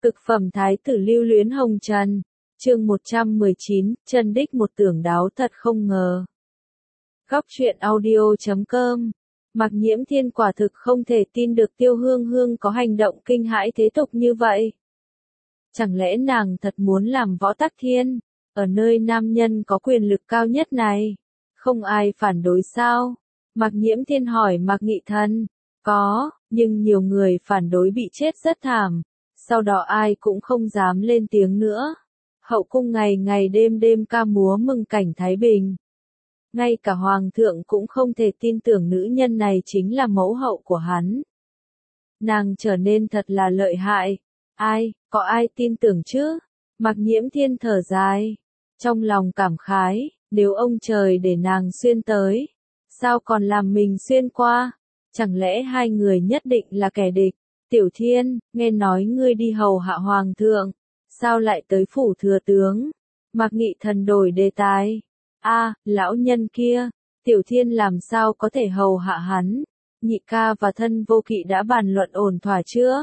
Cực phẩm thái tử lưu luyến hồng trần. Chương 119, chân đích một tưởng đáo thật không ngờ. Góc truyện audio.com. Mạc Nhiễm Thiên quả thực không thể tin được Tiêu Hương Hương có hành động kinh hãi thế tục như vậy. Chẳng lẽ nàng thật muốn làm võ tắc thiên, ở nơi nam nhân có quyền lực cao nhất này? Không ai phản đối sao? Mạc Nhiễm Thiên hỏi Mạc Nghị Thần. Có, nhưng nhiều người phản đối bị chết rất thảm. Sau đó ai cũng không dám lên tiếng nữa. Hậu cung ngày ngày đêm đêm ca múa mừng cảnh Thái Bình. Ngay cả Hoàng thượng cũng không thể tin tưởng nữ nhân này chính là mẫu hậu của hắn. Nàng trở nên thật là lợi hại. Có ai tin tưởng chứ? Mạc Nhiễm Thiên thở dài. Trong lòng cảm khái, nếu ông trời để nàng xuyên tới, sao còn làm mình xuyên qua? Chẳng lẽ hai người nhất định là kẻ địch? Tiểu Thiên, nghe nói ngươi đi hầu hạ Hoàng thượng, sao lại tới phủ thừa tướng? Mạc Nghị Thần đổi đề tài. Lão nhân kia, Tiểu Thiên làm sao có thể hầu hạ hắn? Nhị ca và Thân Vô Kỵ đã bàn luận ổn thỏa chưa?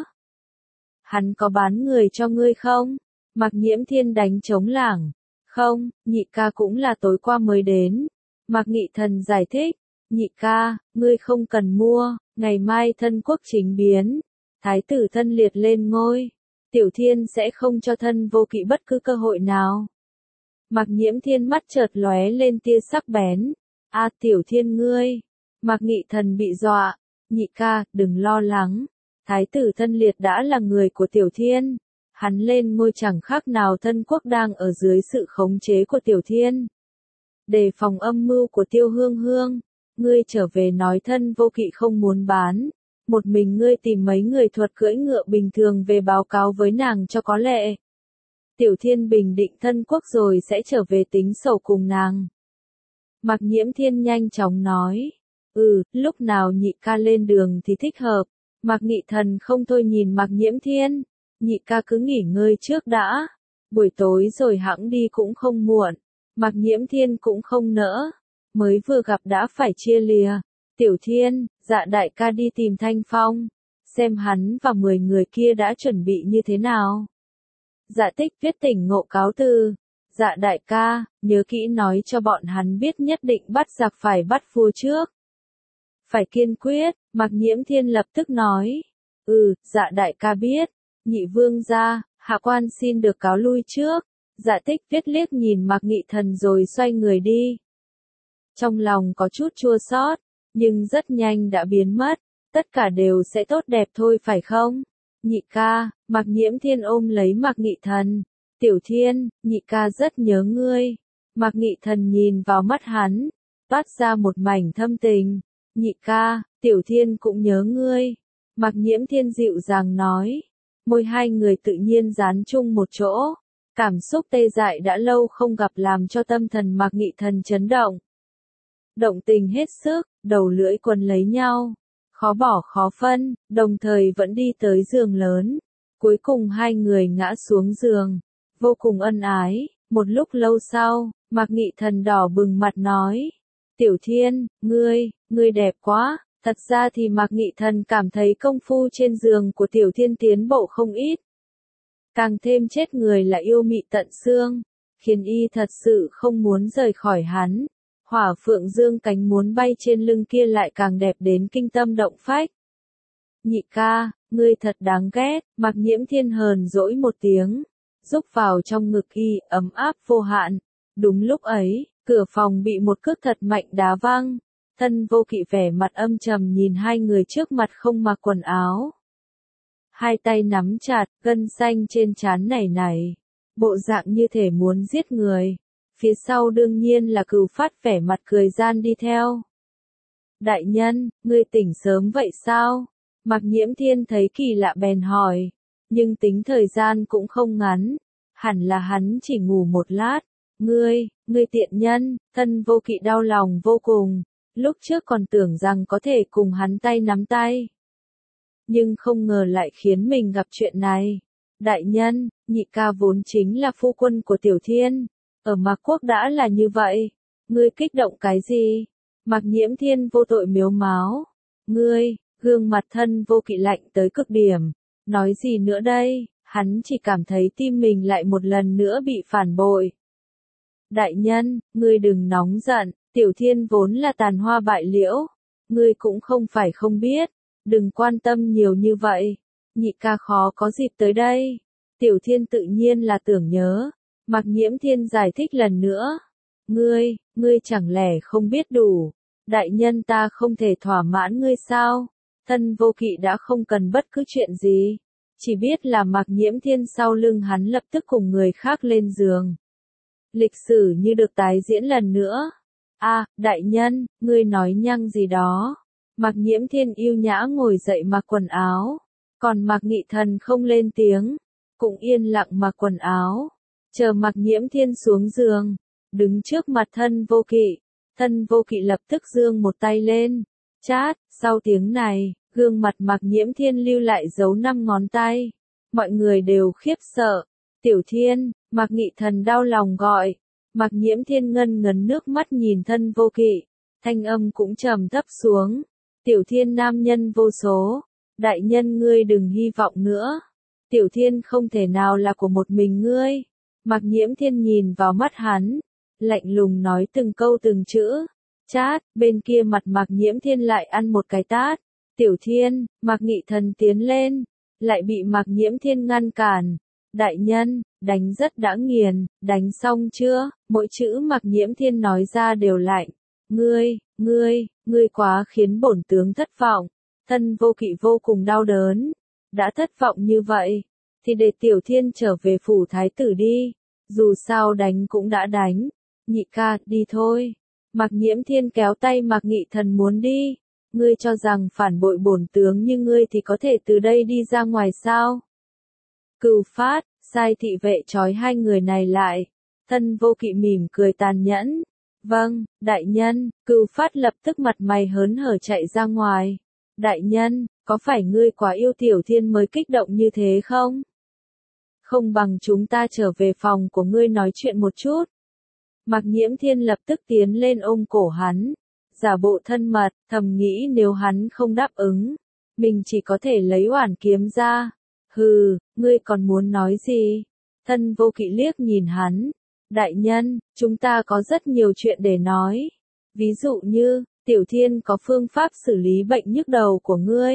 Hắn có bán người cho ngươi không? Mạc Nhiễm Thiên đánh trống lảng. Không, nhị ca cũng là tối qua mới đến. Mạc Nghị Thần giải thích. Nhị ca, ngươi không cần mua, ngày mai Thân quốc chính biến. Thái tử Thân liệt lên ngôi. Tiểu Thiên sẽ không cho Thân Vô Kỵ bất cứ cơ hội nào. Mạc Nhiễm Thiên mắt chợt lóe lên tia sắc bén. Tiểu Thiên ngươi. Mạc Nghị Thần bị dọa. Nhị ca, đừng lo lắng. Thái tử Thân liệt đã là người của Tiểu Thiên. Hắn lên ngôi chẳng khác nào Thân quốc đang ở dưới sự khống chế của Tiểu Thiên. Đề phòng âm mưu của Tiêu Hương Hương. Ngươi trở về nói Thân Vô Kỵ không muốn bán. Một mình ngươi tìm mấy người thuật cưỡi ngựa bình thường về báo cáo với nàng cho có lệ. Tiểu Thiên bình định Thân quốc rồi sẽ trở về tính sổ cùng nàng. Mạc Nhiễm Thiên nhanh chóng nói. Lúc nào nhị ca lên đường thì thích hợp. Mạc Nghị Thần không thôi nhìn Mạc Nhiễm Thiên. Nhị ca cứ nghỉ ngơi trước đã. Buổi tối rồi hẵng đi cũng không muộn. Mạc Nhiễm Thiên cũng không nỡ. Mới vừa gặp đã phải chia lìa. Tiểu Thiên, dạ đại ca đi tìm Thanh Phong. Xem hắn và 10 người kia đã chuẩn bị như thế nào. Dạ Tích viết tỉnh ngộ cáo từ. Dạ đại ca, nhớ kỹ nói cho bọn hắn biết nhất định bắt giặc phải bắt vua trước. Phải kiên quyết, Mạc Nhiễm Thiên lập tức nói. Dạ đại ca biết. Nhị vương gia, hạ quan xin được cáo lui trước. Dạ Tích viết liếc nhìn Mạc Nghị Thần rồi xoay người đi. Trong lòng có chút chua xót, nhưng rất nhanh đã biến mất. Tất cả đều sẽ tốt đẹp thôi phải không? Nhị ca, Mạc Nhiễm Thiên ôm lấy Mạc Nghị Thần. Tiểu Thiên, nhị ca rất nhớ ngươi. Mạc Nghị Thần nhìn vào mắt hắn, toát ra một mảnh thâm tình. Nhị ca, Tiểu Thiên cũng nhớ ngươi. Mạc Nhiễm Thiên dịu dàng nói. Môi hai người tự nhiên dán chung một chỗ. Cảm xúc tê dại đã lâu không gặp làm cho tâm thần Mạc Nghị Thần chấn động. Động tình hết sức, đầu lưỡi quấn lấy nhau. Khó bỏ khó phân, đồng thời vẫn đi tới giường lớn. Cuối cùng hai người ngã xuống giường. Vô cùng ân ái. Một lúc lâu sau, Mạc Nghị Thần đỏ bừng mặt nói. Tiểu Thiên, ngươi đẹp quá. Thật ra thì Mạc Nghị Thần cảm thấy công phu trên giường của Tiểu Thiên tiến bộ không ít. Càng thêm chết người là yêu mị tận xương. Khiến y thật sự không muốn rời khỏi hắn. Hỏa phượng dương cánh muốn bay trên lưng kia lại càng đẹp đến kinh tâm động phách. Nhị ca, ngươi thật đáng ghét. Mạc Nhiễm Thiên hờn dỗi một tiếng. Rúc vào trong ngực y, ấm áp vô hạn. Đúng lúc ấy, cửa phòng bị một cước thật mạnh đá văng. Thân Vô Kỵ vẻ mặt âm trầm nhìn hai người trước mặt không mặc quần áo. Hai tay nắm chặt, gân xanh trên trán nảy. Bộ dạng như thể muốn giết người. Phía sau đương nhiên là Cửu Phát vẻ mặt cười gian đi theo. Đại nhân, ngươi tỉnh sớm vậy sao? Mạc Nhiễm Thiên thấy kỳ lạ bèn hỏi. Nhưng tính thời gian cũng không ngắn. Hẳn là hắn chỉ ngủ một lát. Ngươi tiện nhân. Thân Vô Kỵ đau lòng vô cùng. Lúc trước còn tưởng rằng có thể cùng hắn tay nắm tay. Nhưng không ngờ lại khiến mình gặp chuyện này. Đại nhân, nhị ca vốn chính là phu quân của Tiểu Thiên. Ở Mạc Quốc đã là như vậy. Ngươi kích động cái gì? Mạc Nhiễm Thiên vô tội mếu máo. Gương mặt Thân Vô Kỵ lạnh tới cực điểm. Nói gì nữa đây? Hắn chỉ cảm thấy tim mình lại một lần nữa bị phản bội. Đại nhân, ngươi đừng nóng giận, Tiểu Thiên vốn là tàn hoa bại liễu. Ngươi cũng không phải không biết, đừng quan tâm nhiều như vậy. Nhị ca khó có dịp tới đây. Tiểu Thiên tự nhiên là tưởng nhớ. Mạc Nhiễm Thiên giải thích lần nữa. Ngươi chẳng lẽ không biết đủ. Đại nhân ta không thể thỏa mãn ngươi sao? Thân Vô Kỵ đã không cần bất cứ chuyện gì. Chỉ biết là Mạc Nhiễm Thiên sau lưng hắn lập tức cùng người khác lên giường. Lịch sử như được tái diễn lần nữa. Đại nhân, ngươi nói nhăng gì đó. Mạc Nhiễm Thiên yêu nhã ngồi dậy mặc quần áo. Còn Mạc Nghị Thần không lên tiếng. Cũng yên lặng mặc quần áo. Chờ Mạc Nhiễm Thiên xuống giường. Đứng trước mặt Thân Vô Kỵ. Thân Vô Kỵ lập tức giương một tay lên. Chát, sau tiếng này, gương mặt Mạc Nhiễm Thiên lưu lại dấu 5 ngón tay. Mọi người đều khiếp sợ. Tiểu Thiên, Mạc Nghị Thần đau lòng gọi. Mạc Nhiễm Thiên ngân ngấn nước mắt nhìn Thân Vô Kỵ. Thanh âm cũng trầm thấp xuống. Tiểu Thiên nam nhân vô số. Đại nhân ngươi đừng hy vọng nữa. Tiểu Thiên không thể nào là của một mình ngươi. Mạc Nhiễm Thiên nhìn vào mắt hắn. Lạnh lùng nói từng câu từng chữ. Chát, bên kia mặt Mạc Nhiễm Thiên lại ăn một cái tát. Tiểu Thiên, Mạc Nghị Thần tiến lên. Lại bị Mạc Nhiễm Thiên ngăn cản. Đại nhân, đánh rất đã nghiền, đánh xong chưa? Mỗi chữ Mạc Nhiễm Thiên nói ra đều lạnh. Ngươi quá khiến bổn tướng thất vọng. Thân Vô Kỵ vô cùng đau đớn. Đã thất vọng như vậy, thì để Tiểu Thiên trở về phủ thái tử đi. Dù sao đánh cũng đã đánh. Nhị ca, đi thôi. Mạc Nhiễm Thiên kéo tay Mạc Nghị Thần muốn đi. Ngươi cho rằng phản bội bổn tướng như ngươi thì có thể từ đây đi ra ngoài sao? Cửu Phát, sai thị vệ trói hai người này lại. Thân Vô Kỵ mỉm cười tàn nhẫn. Vâng, đại nhân. Cửu Phát lập tức mặt mày hớn hở chạy ra ngoài. Đại nhân, có phải ngươi quá yêu Tiểu Thiên mới kích động như thế không? Không bằng chúng ta trở về phòng của ngươi nói chuyện một chút. Mạc Nhiễm Thiên lập tức tiến lên ôm cổ hắn. Giả bộ thân mật, thầm nghĩ nếu hắn không đáp ứng, mình chỉ có thể lấy oản kiếm ra. Hừ, ngươi còn muốn nói gì? Thân Vô Kỵ liếc nhìn hắn. Đại nhân, chúng ta có rất nhiều chuyện để nói. Ví dụ như, Tiểu Thiên có phương pháp xử lý bệnh nhức đầu của ngươi.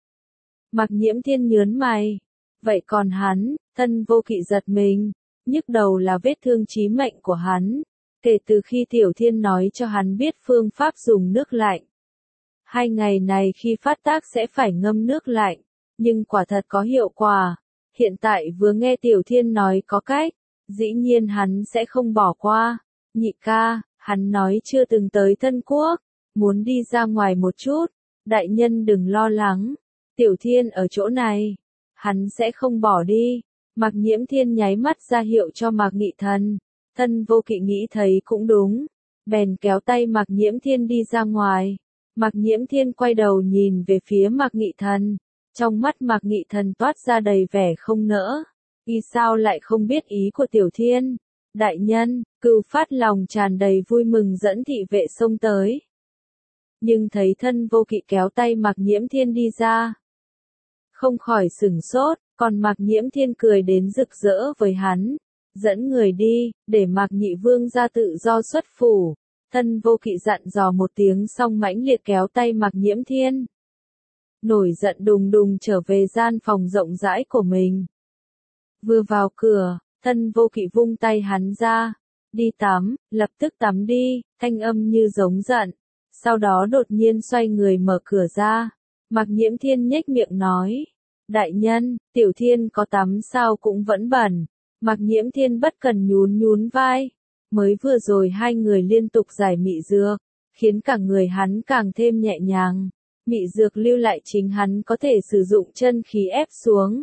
Mạc Nhiễm Thiên nhớn mày. Vậy còn hắn? Thân Vô Kỵ giật mình. Nhức đầu là vết thương chí mệnh của hắn. Kể từ khi Tiểu Thiên nói cho hắn biết phương pháp dùng nước lạnh. 2 ngày này khi phát tác sẽ phải ngâm nước lạnh. Nhưng quả thật có hiệu quả. Hiện tại vừa nghe Tiểu Thiên nói có cách. Dĩ nhiên hắn sẽ không bỏ qua. Nhị ca, hắn nói chưa từng tới Thân Quốc. Muốn đi ra ngoài một chút. Đại nhân đừng lo lắng. Tiểu Thiên ở chỗ này. Hắn sẽ không bỏ đi. Mạc Nhiễm Thiên nháy mắt ra hiệu cho Mạc Nghị Thần. Thân Vô Kỵ nghĩ thấy cũng đúng. Bèn kéo tay Mạc Nhiễm Thiên đi ra ngoài. Mạc Nhiễm Thiên quay đầu nhìn về phía Mạc Nghị Thần. Trong mắt Mạc Nghị Thần toát ra đầy vẻ không nỡ. Y sao lại không biết ý của Tiểu Thiên? Đại nhân, Cửu Phát lòng tràn đầy vui mừng dẫn thị vệ xông tới. Nhưng thấy Thân Vô Kỵ kéo tay Mạc Nhiễm Thiên đi ra. Không khỏi sửng sốt, còn Mạc Nhiễm Thiên cười đến rực rỡ với hắn. Dẫn người đi, để Mạc Nhị Vương ra tự do xuất phủ. Thân Vô Kỵ dặn dò một tiếng xong mãnh liệt kéo tay Mạc Nhiễm Thiên. Nổi giận đùng đùng trở về gian phòng rộng rãi của mình. Vừa vào cửa, Thân Vô Kỵ vung tay hắn ra. Đi tắm, lập tức tắm đi, thanh âm như giống giận. Sau đó đột nhiên xoay người mở cửa ra. Mạc Nhiễm Thiên nhếch miệng nói. Đại nhân, Tiểu Thiên có tắm sao cũng vẫn bẩn. Mạc Nhiễm Thiên bất cần nhún vai. Mới vừa rồi hai người liên tục giải mị dược, khiến cả người hắn càng thêm nhẹ nhàng. Mị dược lưu lại chính hắn có thể sử dụng chân khí ép xuống.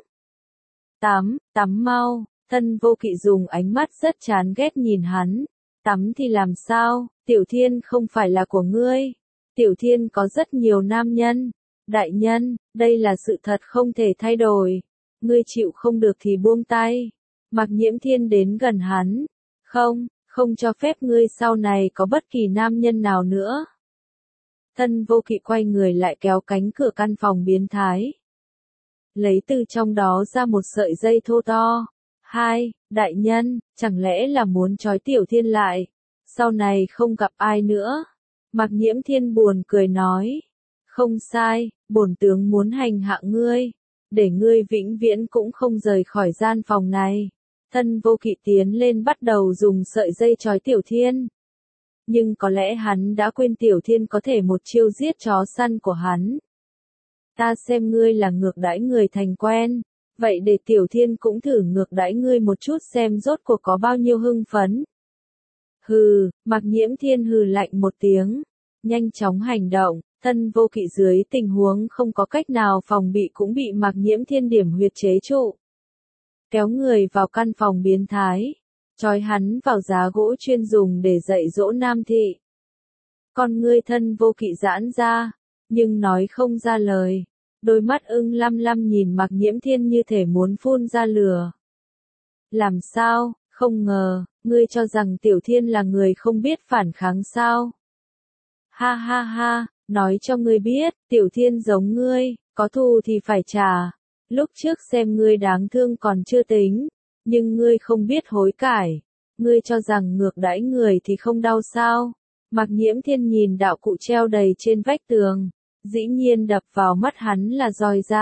Tắm mau. Thân Vô Kỵ dùng ánh mắt rất chán ghét nhìn hắn. Tắm thì làm sao, Tiểu Thiên không phải là của ngươi. Tiểu Thiên có rất nhiều nam nhân. Đại nhân, đây là sự thật không thể thay đổi. Ngươi chịu không được thì buông tay. Mạc Nhiễm Thiên đến gần hắn. Không cho phép ngươi sau này có bất kỳ nam nhân nào nữa. Thân Vô Kỵ quay người lại kéo cánh cửa căn phòng biến thái. lấy từ trong đó ra một sợi dây thô to. Hai, đại nhân, chẳng lẽ là muốn trói Tiểu Thiên lại, sau này không gặp ai nữa? Mạc Nhiễm Thiên buồn cười nói, không sai, bổn tướng muốn hành hạ ngươi, để ngươi vĩnh viễn cũng không rời khỏi gian phòng này. Thân Vô Kỵ tiến lên bắt đầu dùng sợi dây trói Tiểu Thiên. Nhưng có lẽ hắn đã quên Tiểu Thiên có thể một chiêu giết chó săn của hắn. Ta xem ngươi là ngược đãi người thành quen, vậy để Tiểu Thiên cũng thử ngược đãi ngươi một chút xem rốt cuộc có bao nhiêu hưng phấn. Hừ, Mạc Nhiễm Thiên hừ lạnh một tiếng, nhanh chóng hành động, Thân Vô Kỵ dưới tình huống không có cách nào phòng bị cũng bị Mạc Nhiễm Thiên điểm huyệt chế trụ. Kéo người vào căn phòng biến thái, trói hắn vào giá gỗ chuyên dùng để dạy dỗ nam thị. Con ngươi Thân Vô Kỵ giãn ra, nhưng nói không ra lời, đôi mắt ưng lăm lăm nhìn Mạc Nhiễm Thiên như thể muốn phun ra lửa. Làm sao, không ngờ, ngươi cho rằng Tiểu Thiên là người không biết phản kháng sao? Ha ha ha, nói cho ngươi biết, Tiểu Thiên giống ngươi, có thù thì phải trả. Lúc trước xem ngươi đáng thương còn chưa tính, nhưng ngươi không biết hối cải. Ngươi cho rằng ngược đãi người thì không đau sao? Mạc Nhiễm Thiên nhìn đạo cụ treo đầy trên vách tường, dĩ nhiên đập vào mắt hắn là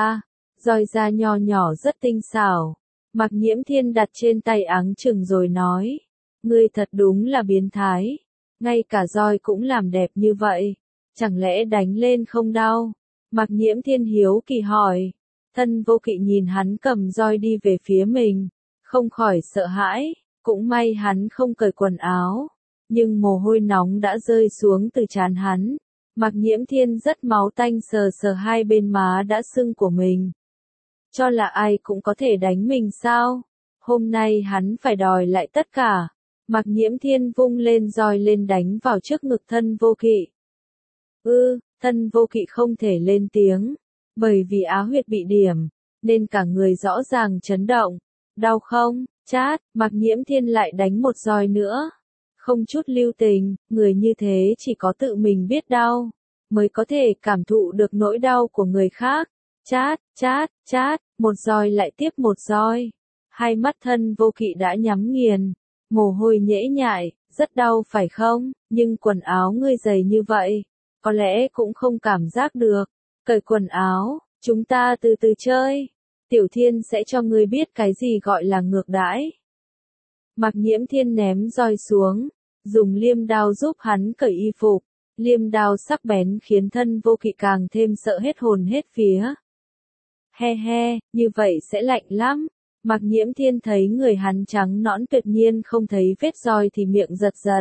roi da nho nhỏ rất tinh xảo. Mạc Nhiễm Thiên đặt trên tay áng chừng rồi nói, ngươi thật đúng là biến thái, ngay cả roi cũng làm đẹp như vậy, chẳng lẽ đánh lên không đau? Mạc Nhiễm Thiên hiếu kỳ hỏi. Thân Vô Kỵ nhìn hắn cầm roi đi về phía mình, không khỏi sợ hãi, cũng may hắn không cởi quần áo, nhưng mồ hôi nóng đã rơi xuống từ trán hắn. Mạc Nhiễm Thiên rất máu tanh sờ sờ hai bên má đã sưng của mình. Cho là ai cũng có thể đánh mình sao? Hôm nay hắn phải đòi lại tất cả. Mạc Nhiễm Thiên vung lên roi lên đánh vào trước ngực Thân Vô Kỵ. Thân Vô Kỵ không thể lên tiếng, bởi vì á huyệt bị điểm, nên cả người rõ ràng chấn động. Đau không? Chát, Mạc Nhiễm Thiên lại đánh một roi nữa. Không chút lưu tình, người như thế chỉ có tự mình biết đau, mới có thể cảm thụ được nỗi đau của người khác. Chát, chát, chát, một roi lại tiếp một roi. Hai mắt Thân Vô Kỵ đã nhắm nghiền, mồ hôi nhễ nhại, rất đau phải không? Nhưng quần áo ngươi dày như vậy, có lẽ cũng không cảm giác được. Cởi quần áo, chúng ta từ từ chơi. Tiểu Thiên sẽ cho ngươi biết cái gì gọi là ngược đãi. Mạc Nhiễm Thiên ném roi xuống, dùng liêm đao giúp hắn cởi y phục. Liêm đao sắc bén khiến Thân Vô Kỵ càng thêm sợ hết hồn hết vía. He he, như vậy sẽ lạnh lắm. Mạc Nhiễm Thiên thấy người hắn trắng nõn tuyệt nhiên không thấy vết roi thì miệng giật giật.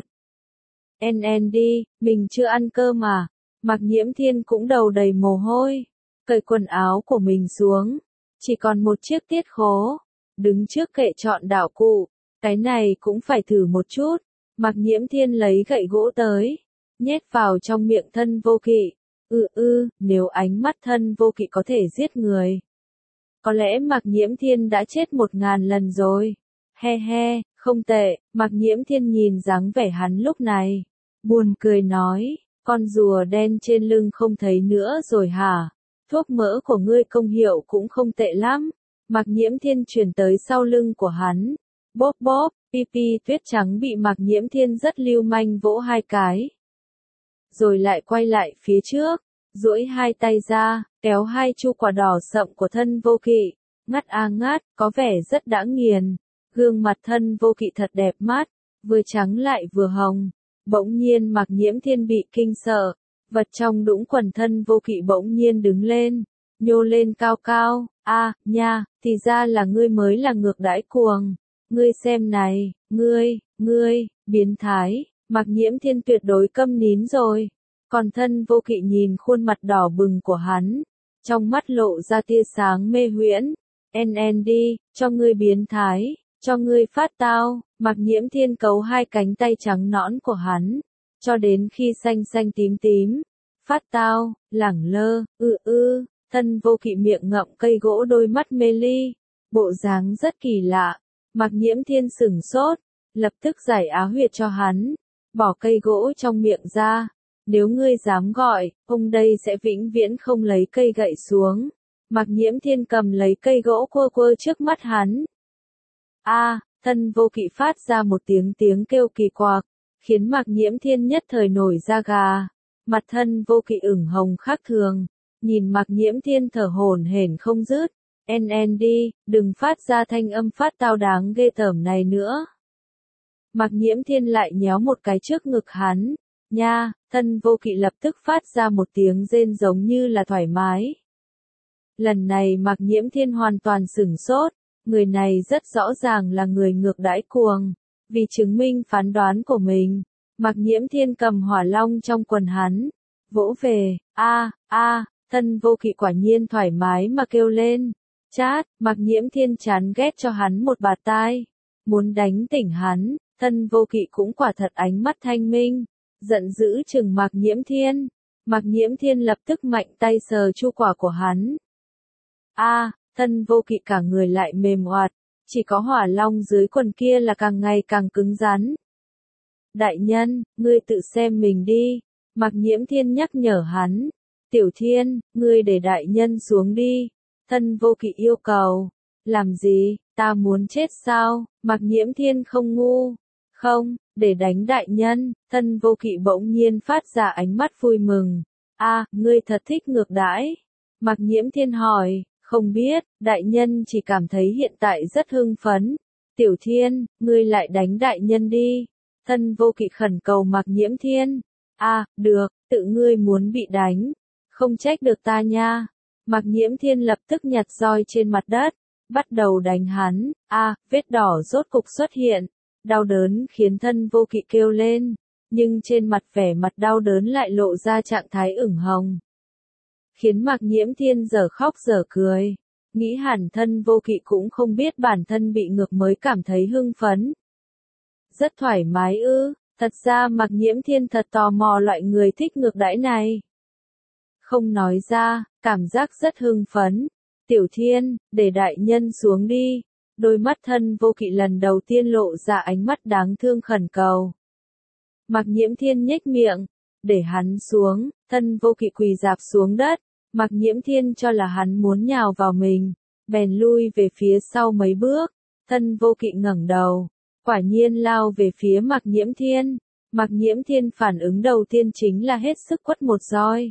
Đi, mình chưa ăn cơm mà. Mạc Nhiễm Thiên cũng đầu đầy mồ hôi, cởi quần áo của mình xuống, chỉ còn một chiếc tiết khố, đứng trước kệ chọn đạo cụ, cái này cũng phải thử một chút. Mạc Nhiễm Thiên lấy gậy gỗ tới, nhét vào trong miệng Thân Vô Kỵ. Nếu ánh mắt Thân Vô Kỵ có thể giết người, có lẽ Mạc Nhiễm Thiên đã chết 1000 lần rồi. He he, không tệ. Mạc Nhiễm Thiên nhìn dáng vẻ hắn lúc này, buồn cười nói, con rùa đen trên lưng không thấy nữa rồi hả? Thuốc mỡ của ngươi công hiệu cũng không tệ lắm. Mạc Nhiễm Thiên chuyển tới sau lưng của hắn. Bóp bóp, Pi tuyết trắng bị Mạc Nhiễm Thiên rất lưu manh vỗ 2 cái. Rồi lại quay lại phía trước, duỗi 2 tay ra, kéo 2 chu quả đỏ sậm của Thân Vô Kỵ. Ngắt ngắt, có vẻ rất đã nghiền. Gương mặt Thân Vô Kỵ thật đẹp mắt, vừa trắng lại vừa hồng. Bỗng nhiên Mạc Nhiễm Thiên bị kinh sợ, vật trong đũng quần Thân Vô Kỵ bỗng nhiên đứng lên, nhô lên cao cao. Nha, thì ra là ngươi mới là ngược đãi cuồng. Ngươi xem này, ngươi, biến thái. Mạc Nhiễm Thiên tuyệt đối câm nín rồi. Còn Thân Vô Kỵ nhìn khuôn mặt đỏ bừng của hắn, trong mắt lộ ra tia sáng mê huyễn. Đi, cho ngươi biến thái, cho ngươi phát tao. Mạc Nhiễm Thiên cấu 2 cánh tay trắng nõn của hắn, cho đến khi xanh xanh tím tím. Phát tao, lẳng lơ, Thân Vô Kỵ miệng ngậm cây gỗ, đôi mắt mê ly, bộ dáng rất kỳ lạ. Mạc Nhiễm Thiên sửng sốt, lập tức giải á huyệt cho hắn, bỏ cây gỗ trong miệng ra. Nếu ngươi dám gọi, ông đây sẽ vĩnh viễn không lấy cây gậy xuống. Mạc Nhiễm Thiên cầm lấy cây gỗ quơ quơ trước mắt hắn. Thân Vô Kỵ phát ra một tiếng kêu kỳ quặc, khiến Mạc Nhiễm Thiên nhất thời nổi da gà. Mặt Thân Vô Kỵ ửng hồng khác thường, nhìn Mạc Nhiễm Thiên thở hổn hển không dứt. NND, đừng phát ra thanh âm phát tao đáng ghê tởm này nữa. Mạc Nhiễm Thiên lại nhéo một cái trước ngực hắn. Nha, Thân Vô Kỵ lập tức phát ra một tiếng rên giống như là thoải mái. Lần này Mạc Nhiễm Thiên hoàn toàn sửng sốt, người này rất rõ ràng là người ngược đãi cuồng. Vì chứng minh phán đoán của mình, Mạc Nhiễm Thiên cầm hỏa long trong quần hắn, vỗ về. Thân Vô Kỵ quả nhiên thoải mái mà kêu lên. Chát, Mạc Nhiễm Thiên chán ghét cho hắn một bạt tai, muốn đánh tỉnh hắn. Thân Vô Kỵ cũng quả thật ánh mắt thanh minh, giận dữ chừng Mạc Nhiễm Thiên. Mạc Nhiễm Thiên lập tức mạnh tay sờ chu quả của hắn. Thân Vô Kỵ cả người lại mềm oạt, chỉ có hỏa long dưới quần kia là càng ngày càng cứng rắn. Đại nhân, ngươi tự xem mình đi, Mạc Nhiễm Thiên nhắc nhở hắn. Tiểu Thiên, ngươi để đại nhân xuống đi. Thân Vô Kỵ yêu cầu. Làm gì, ta muốn chết sao? Mạc Nhiễm Thiên không ngu. Không, để đánh đại nhân. Thân Vô Kỵ bỗng nhiên phát ra ánh mắt vui mừng. Ngươi thật thích ngược đãi. Mạc Nhiễm Thiên hỏi. Không biết, đại nhân chỉ cảm thấy hiện tại rất hưng phấn. Tiểu Thiên, ngươi lại đánh đại nhân đi. Thân Vô Kỵ khẩn cầu Mạc Nhiễm Thiên. Được, tự ngươi muốn bị đánh. Không trách được ta nha. Mạc Nhiễm Thiên lập tức nhặt roi trên mặt đất, bắt đầu đánh hắn. Vết đỏ rốt cục xuất hiện. Đau đớn khiến Thân Vô Kỵ kêu lên, nhưng trên mặt vẻ mặt đau đớn lại lộ ra trạng thái ửng hồng, khiến Mạc Nhiễm Thiên dở khóc dở cười. Nghĩ hẳn Thân Vô Kỵ cũng không biết bản thân bị ngược mới cảm thấy hưng phấn. Rất thoải mái ư? Thật ra Mạc Nhiễm Thiên thật tò mò loại người thích ngược đãi này. Không nói ra, cảm giác rất hưng phấn. Tiểu Thiên, để đại nhân xuống đi. Đôi mắt Thân Vô Kỵ lần đầu tiên lộ ra ánh mắt đáng thương khẩn cầu. Mạc Nhiễm Thiên nhếch miệng, để hắn xuống. Thân Vô Kỵ quỳ rạp xuống đất. Mạc Nhiễm Thiên cho là hắn muốn nhào vào mình, bèn lui về phía sau mấy bước. Thân Vô Kỵ ngẩng đầu, quả nhiên lao về phía Mạc Nhiễm Thiên. Mạc Nhiễm Thiên phản ứng đầu tiên chính là hết sức quất một roi.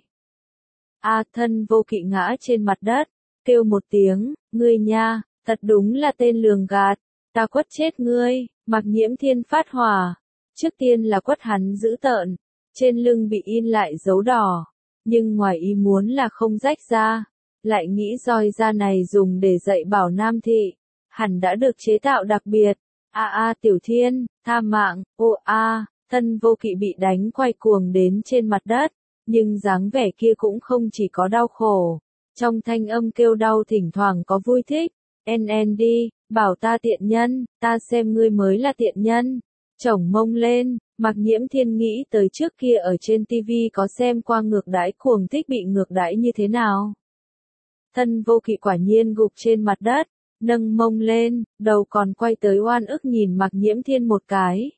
Thân Vô Kỵ ngã trên mặt đất, kêu một tiếng. Ngươi nha, thật đúng là tên lường gạt, ta quất chết ngươi. Mạc Nhiễm Thiên phát hỏa, trước tiên là quất hắn dữ tợn, trên lưng bị in lại dấu đỏ, nhưng ngoài ý muốn là không rách ra, lại nghĩ roi da này dùng để dạy bảo nam thị, hẳn đã được chế tạo đặc biệt. Tiểu Thiên, tha mạng. Thân Vô Kỵ bị đánh quay cuồng đến trên mặt đất, nhưng dáng vẻ kia cũng không chỉ có đau khổ, trong thanh âm kêu đau thỉnh thoảng có vui thích. NND, bảo ta tiện nhân, ta xem ngươi mới là tiện nhân. Chổng mông lên. Mạc Nhiễm Thiên nghĩ tới trước kia ở trên TV có xem qua ngược đãi cuồng thích bị ngược đãi như thế nào. Thân Vô Kỵ quả nhiên gục trên mặt đất, nâng mông lên, đầu còn quay tới oan ức nhìn Mạc Nhiễm Thiên một cái.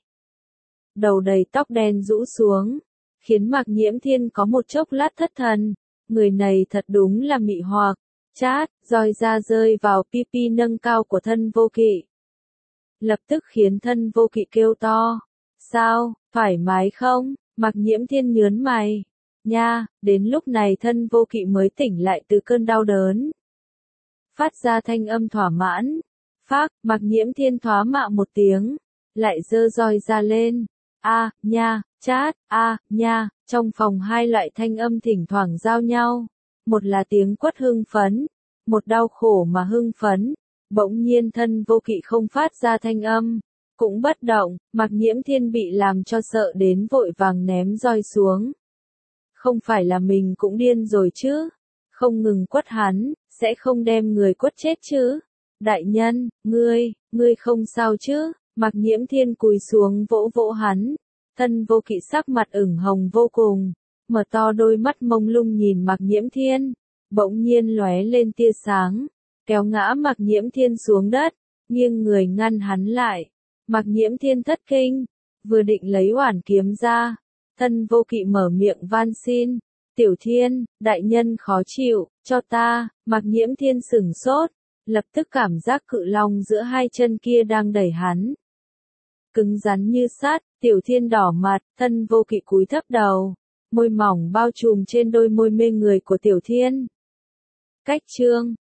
Đầu đầy tóc đen rũ xuống, khiến Mạc Nhiễm Thiên có một chốc lát thất thần. Người này thật đúng là mị hoặc. Chát, roi da rơi vào pipi nâng cao của Thân Vô Kỵ, lập tức khiến Thân Vô Kỵ kêu to. Sao, thoải mái không? Mạc Nhiễm Thiên nhớn mày. Nha, đến lúc này Thân Vô Kỵ mới tỉnh lại từ cơn đau đớn, phát ra thanh âm thỏa mãn. Phác, Mạc Nhiễm Thiên thoá mạ một tiếng, lại giơ roi ra lên. Nha, chát, nha. Trong phòng hai loại thanh âm thỉnh thoảng giao nhau, một là tiếng quất hưng phấn, một đau khổ mà hưng phấn. Bỗng nhiên Thân Vô Kỵ không phát ra thanh âm, cũng bất động. Mạc Nhiễm Thiên bị làm cho sợ đến vội vàng ném roi xuống. Không phải là mình cũng điên rồi chứ? Không ngừng quất hắn, sẽ không đem người quất chết chứ? Đại nhân, ngươi không sao chứ? Mạc Nhiễm Thiên cúi xuống vỗ vỗ hắn. Thân Vô Kỵ sắc mặt ửng hồng vô cùng, mở to đôi mắt mông lung nhìn Mạc Nhiễm Thiên, bỗng nhiên lóe lên tia sáng, kéo ngã Mạc Nhiễm Thiên xuống đất, nghiêng người ngăn hắn lại. Mạc Nhiễm Thiên thất kinh, vừa định lấy oản kiếm ra, Thân Vô Kỵ mở miệng van xin. Tiểu Thiên, đại nhân khó chịu, cho ta, Mạc Nhiễm Thiên sửng sốt, lập tức cảm giác cự long giữa hai chân kia đang đẩy hắn. Cứng rắn như sắt, Tiểu Thiên đỏ mặt, Tân Vô Kỵ cúi thấp đầu, môi mỏng bao trùm trên đôi môi mê người của Tiểu Thiên. Cách chương